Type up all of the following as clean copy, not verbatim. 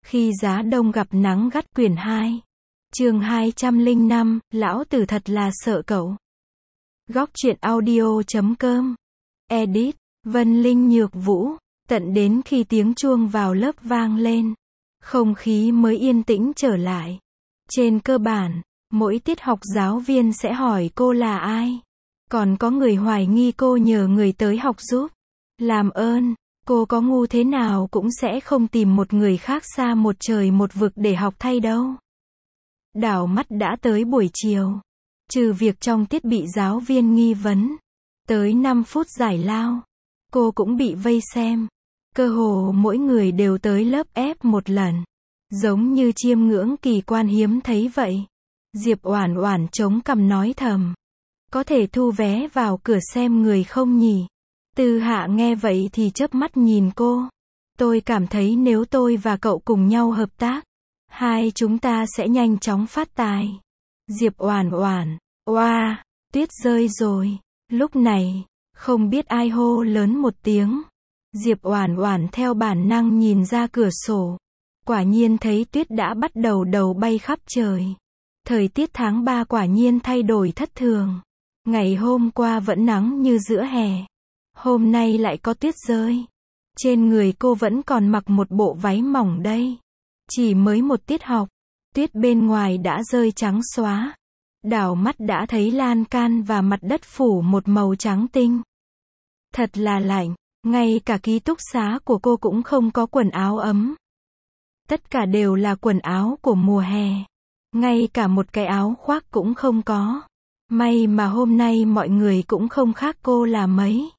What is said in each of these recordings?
Khi giá đông gặp nắng gắt quyển 2. Chương 205, lão tử thật là sợ cậu. Góc truyện audio.com. Edit, Vân Linh Nhược Vũ. Tận đến khi tiếng chuông vào lớp vang lên, không khí mới yên tĩnh trở lại. Trên cơ bản, mỗi tiết học giáo viên sẽ hỏi cô là ai. Còn có người hoài nghi cô nhờ người tới học giúp. Làm ơn, cô có ngu thế nào cũng sẽ không tìm một người khác xa một trời một vực để học thay đâu. Đảo mắt đã tới buổi chiều. Trừ việc trong tiết bị giáo viên nghi vấn, tới 5 phút giải lao, cô cũng bị vây xem. Cơ hồ mỗi người đều tới lớp ép một lần. Giống như chiêm ngưỡng kỳ quan hiếm thấy vậy. Diệp Oản Oản chống cằm nói thầm. Có thể thu vé vào cửa xem người không nhỉ? Tư Hạ nghe vậy thì chớp mắt nhìn cô. Tôi cảm thấy nếu tôi và cậu cùng nhau hợp tác, hai chúng ta sẽ nhanh chóng phát tài. Diệp Oản Oản, oa, tuyết rơi rồi. Lúc này, không biết ai hô lớn một tiếng. Diệp Oản Oản theo bản năng nhìn ra cửa sổ. Quả nhiên thấy tuyết đã bắt đầu đầu bay khắp trời. Thời tiết tháng 3 quả nhiên thay đổi thất thường. Ngày hôm qua vẫn nắng như giữa hè. Hôm nay lại có tuyết rơi. Trên người cô vẫn còn mặc một bộ váy mỏng đây. Chỉ mới một tiết học, tuyết bên ngoài đã rơi trắng xóa. Đảo mắt đã thấy lan can và mặt đất phủ một màu trắng tinh. Thật là lạnh, ngay cả ký túc xá của cô cũng không có quần áo ấm. Tất cả đều là quần áo của mùa hè. Ngay cả một cái áo khoác cũng không có. May mà hôm nay mọi người cũng không khác cô là mấy.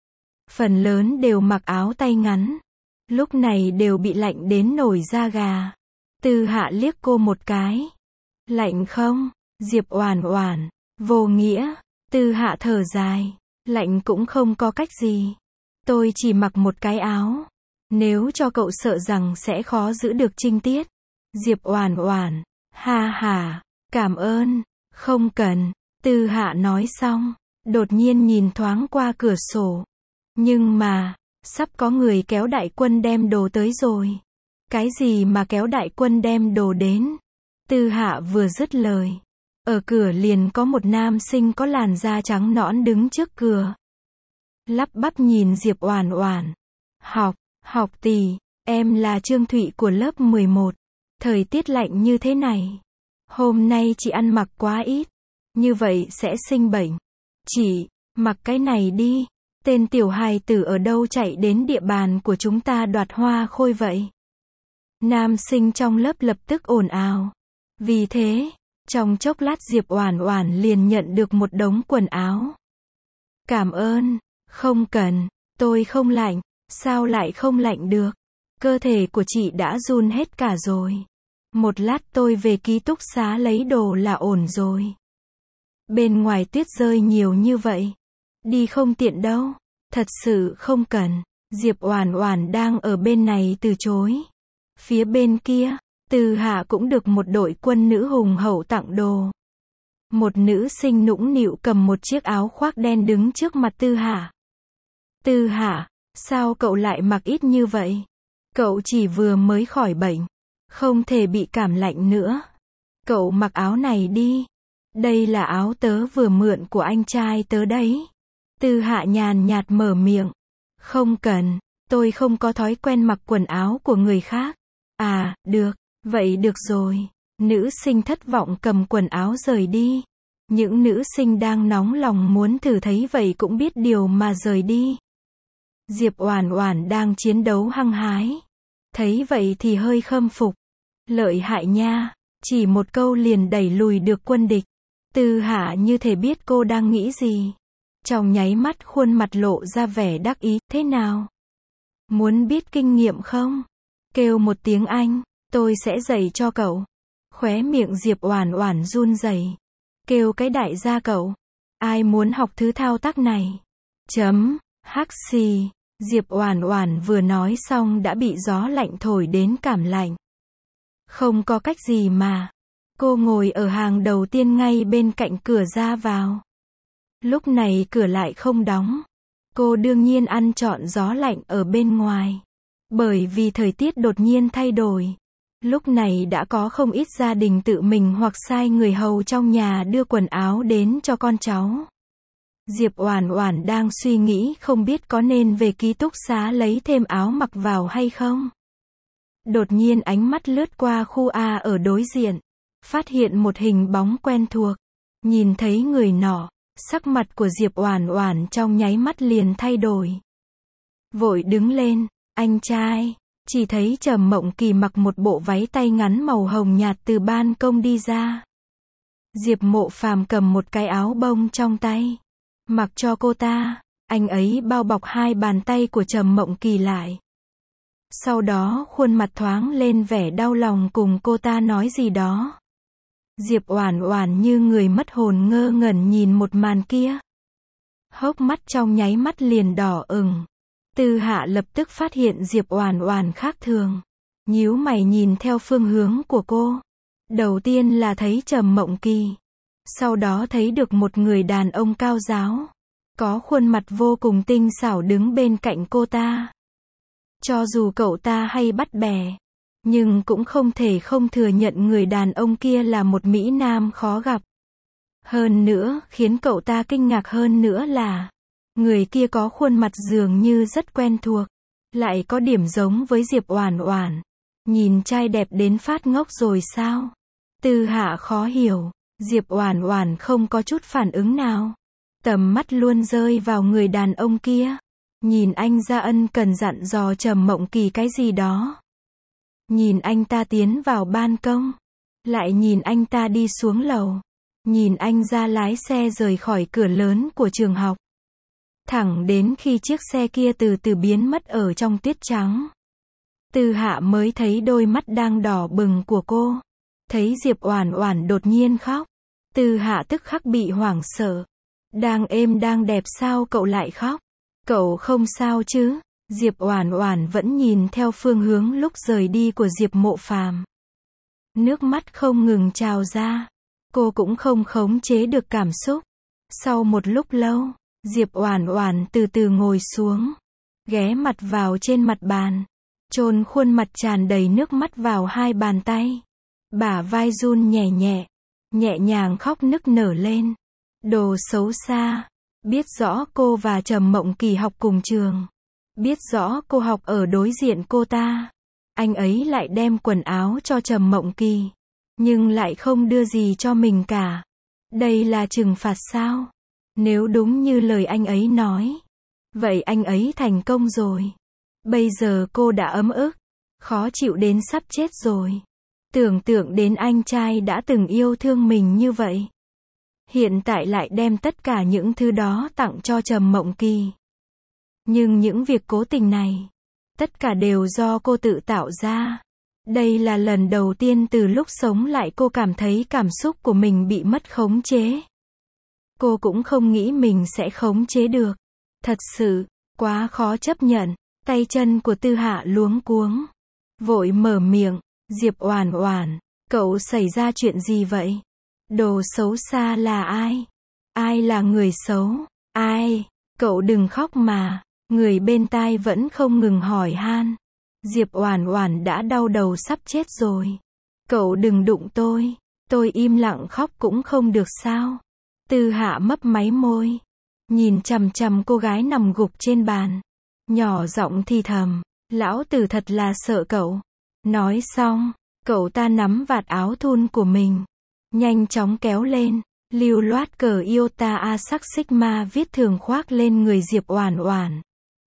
Phần lớn đều mặc áo tay ngắn. Lúc này đều bị lạnh đến nổi da gà. Tư Hạ liếc cô một cái. Lạnh không? Diệp Oản Oản, vô nghĩa. Tư Hạ thở dài. Lạnh cũng không có cách gì. Tôi chỉ mặc một cái áo. Nếu cho cậu sợ rằng sẽ khó giữ được trinh tiết. Diệp Oản Oản, ha ha, cảm ơn, không cần. Tư Hạ nói xong, đột nhiên nhìn thoáng qua cửa sổ. Nhưng mà, sắp có người kéo đại quân đem đồ tới rồi. Cái gì mà kéo đại quân đem đồ đến? Tư Hạ vừa dứt lời, ở cửa liền có một nam sinh có làn da trắng nõn đứng trước cửa. Lắp bắp nhìn Diệp Oản Oản. Học tỷ, em là Trương Thụy của lớp 11. Thời tiết lạnh như thế này. Hôm nay chị ăn mặc quá ít. Như vậy sẽ sinh bệnh. Chị, mặc cái này đi. Tên tiểu hài tử ở đâu chạy đến địa bàn của chúng ta đoạt hoa khôi vậy? Nam sinh trong lớp lập tức ồn ào. Vì thế, trong chốc lát Diệp Oản Oản liền nhận được một đống quần áo. Cảm ơn, không cần, tôi không lạnh. Sao lại không lạnh được? Cơ thể của chị đã run hết cả rồi. Một lát tôi về ký túc xá lấy đồ là ổn rồi. Bên ngoài tuyết rơi nhiều như vậy. Đi không tiện đâu. Thật sự không cần. Diệp Oản Oản đang ở bên này từ chối. Phía bên kia, Tư Hạ cũng được một đội quân nữ hùng hậu tặng đồ. Một nữ sinh nũng nịu cầm một chiếc áo khoác đen đứng trước mặt Tư Hạ. Tư Hạ, sao cậu lại mặc ít như vậy? Cậu chỉ vừa mới khỏi bệnh. Không thể bị cảm lạnh nữa. Cậu mặc áo này đi. Đây là áo tớ vừa mượn của anh trai tớ đấy. Tư Hạ nhàn nhạt mở miệng. Không cần, tôi không có thói quen mặc quần áo của người khác. À, được, vậy được rồi. Nữ sinh thất vọng cầm quần áo rời đi. Những nữ sinh đang nóng lòng muốn thử thấy vậy cũng biết điều mà rời đi. Diệp Oản Oản đang chiến đấu hăng hái. Thấy vậy thì hơi khâm phục. Lợi hại nha, chỉ một câu liền đẩy lùi được quân địch. Tư Hạ như thể biết cô đang nghĩ gì. Trong nháy mắt khuôn mặt lộ ra vẻ đắc ý. Thế nào? Muốn biết kinh nghiệm không? Kêu một tiếng Anh, tôi sẽ dạy cho cậu. Khóe miệng Diệp Oản Oản run rẩy. Kêu cái đại gia cậu. Ai muốn học thứ thao tác này? Hắc xì. Diệp Oản Oản vừa nói xong đã bị gió lạnh thổi đến cảm lạnh. Không có cách gì mà. Cô ngồi ở hàng đầu tiên ngay bên cạnh cửa ra vào. Lúc này cửa lại không đóng. Cô đương nhiên ăn trọn gió lạnh ở bên ngoài. Bởi vì thời tiết đột nhiên thay đổi. Lúc này đã có không ít gia đình tự mình hoặc sai người hầu trong nhà đưa quần áo đến cho con cháu. Diệp Oản Oản đang suy nghĩ không biết có nên về ký túc xá lấy thêm áo mặc vào hay không. Đột nhiên ánh mắt lướt qua khu A ở đối diện, phát hiện một hình bóng quen thuộc. Nhìn thấy người nọ, sắc mặt của Diệp Oản Oản trong nháy mắt liền thay đổi. Vội đứng lên, anh trai, chỉ thấy Trầm Mộng Kỳ mặc một bộ váy tay ngắn màu hồng nhạt từ ban công đi ra. Diệp Mộ Phàm cầm một cái áo bông trong tay, mặc cho cô ta, anh ấy bao bọc hai bàn tay của Trầm Mộng Kỳ lại. Sau đó khuôn mặt thoáng lên vẻ đau lòng cùng cô ta nói gì đó. Diệp Oản Oản như người mất hồn ngơ ngẩn nhìn một màn kia. Hốc mắt trong nháy mắt liền đỏ ửng. Tư Hạ lập tức phát hiện Diệp Oản Oản khác thường. Nhíu mày nhìn theo phương hướng của cô. Đầu tiên là thấy Trầm Mộng Kỳ. Sau đó thấy được một người đàn ông cao ráo. Có khuôn mặt vô cùng tinh xảo đứng bên cạnh cô ta. Cho dù cậu ta hay bắt bẻ, nhưng cũng không thể không thừa nhận người đàn ông kia là một mỹ nam khó gặp. Hơn nữa, khiến cậu ta kinh ngạc hơn nữa là, người kia có khuôn mặt dường như rất quen thuộc, lại có điểm giống với Diệp Oản Oản. Nhìn trai đẹp đến phát ngốc rồi sao? Tư Hạ khó hiểu, Diệp Oản Oản không có chút phản ứng nào. Tầm mắt luôn rơi vào người đàn ông kia. Nhìn anh ra ân cần dặn dò Trầm Mộng Kỳ cái gì đó. Nhìn anh ta tiến vào ban công. Lại nhìn anh ta đi xuống lầu. Nhìn anh ra lái xe rời khỏi cửa lớn của trường học. Thẳng đến khi chiếc xe kia từ từ biến mất ở trong tuyết trắng. Tư Hạ mới thấy đôi mắt đang đỏ bừng của cô. Thấy Diệp Oản Oản đột nhiên khóc. Tư Hạ tức khắc bị hoảng sợ. Đang êm đang đẹp sao cậu lại khóc? Cậu không sao chứ? Diệp Oản Oản vẫn nhìn theo phương hướng lúc rời đi của Diệp Mộ Phàm. Nước mắt không ngừng trào ra. Cô cũng không khống chế được cảm xúc. Sau một lúc lâu, Diệp Oản Oản từ từ ngồi xuống, ghé mặt vào trên mặt bàn, chôn khuôn mặt tràn đầy nước mắt vào hai bàn tay. Bả vai run nhẹ nhẹ, nhẹ nhàng khóc nức nở lên. Đồ xấu xa. Biết rõ cô và Trầm Mộng Kỳ học cùng trường. Biết rõ cô học ở đối diện cô ta. Anh ấy lại đem quần áo cho Trầm Mộng Kỳ. Nhưng lại không đưa gì cho mình cả. Đây là trừng phạt sao? Nếu đúng như lời anh ấy nói. Vậy anh ấy thành công rồi. Bây giờ cô đã ấm ức. Khó chịu đến sắp chết rồi. Tưởng tượng đến anh trai đã từng yêu thương mình như vậy. Hiện tại lại đem tất cả những thứ đó tặng cho Trầm Mộng Kỳ. Nhưng những việc cố tình này, tất cả đều do cô tự tạo ra. Đây là lần đầu tiên từ lúc sống lại cô cảm thấy cảm xúc của mình bị mất khống chế. Cô cũng không nghĩ mình sẽ khống chế được. Thật sự, quá khó chấp nhận. Tay chân của Tư Hạ luống cuống. Vội mở miệng, Diệp Oản Oản, cậu xảy ra chuyện gì vậy? Đồ xấu xa là ai? Ai là người xấu? Ai? Cậu đừng khóc mà. Người bên tai vẫn không ngừng hỏi han. Diệp Oản Oản đã đau đầu sắp chết rồi. Cậu đừng đụng tôi im lặng khóc cũng không được sao? Tư Hạ mấp máy môi, nhìn chằm chằm cô gái nằm gục trên bàn, nhỏ giọng thì thầm, lão tử thật là sợ cậu. Nói xong, cậu ta nắm vạt áo thun của mình, nhanh chóng kéo lên, lưu loát cờ Iota A sắc Sigma viết thường khoác lên người Diệp Oản Oản.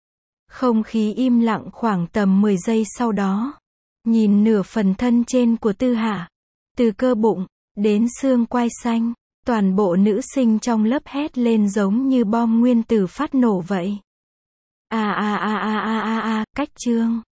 Không khí im lặng khoảng tầm 10 giây sau đó. Nhìn nửa phần thân trên của Tư Hạ, từ cơ bụng đến xương quai xanh, toàn bộ nữ sinh trong lớp hét lên giống như bom nguyên tử phát nổ vậy. Cách chương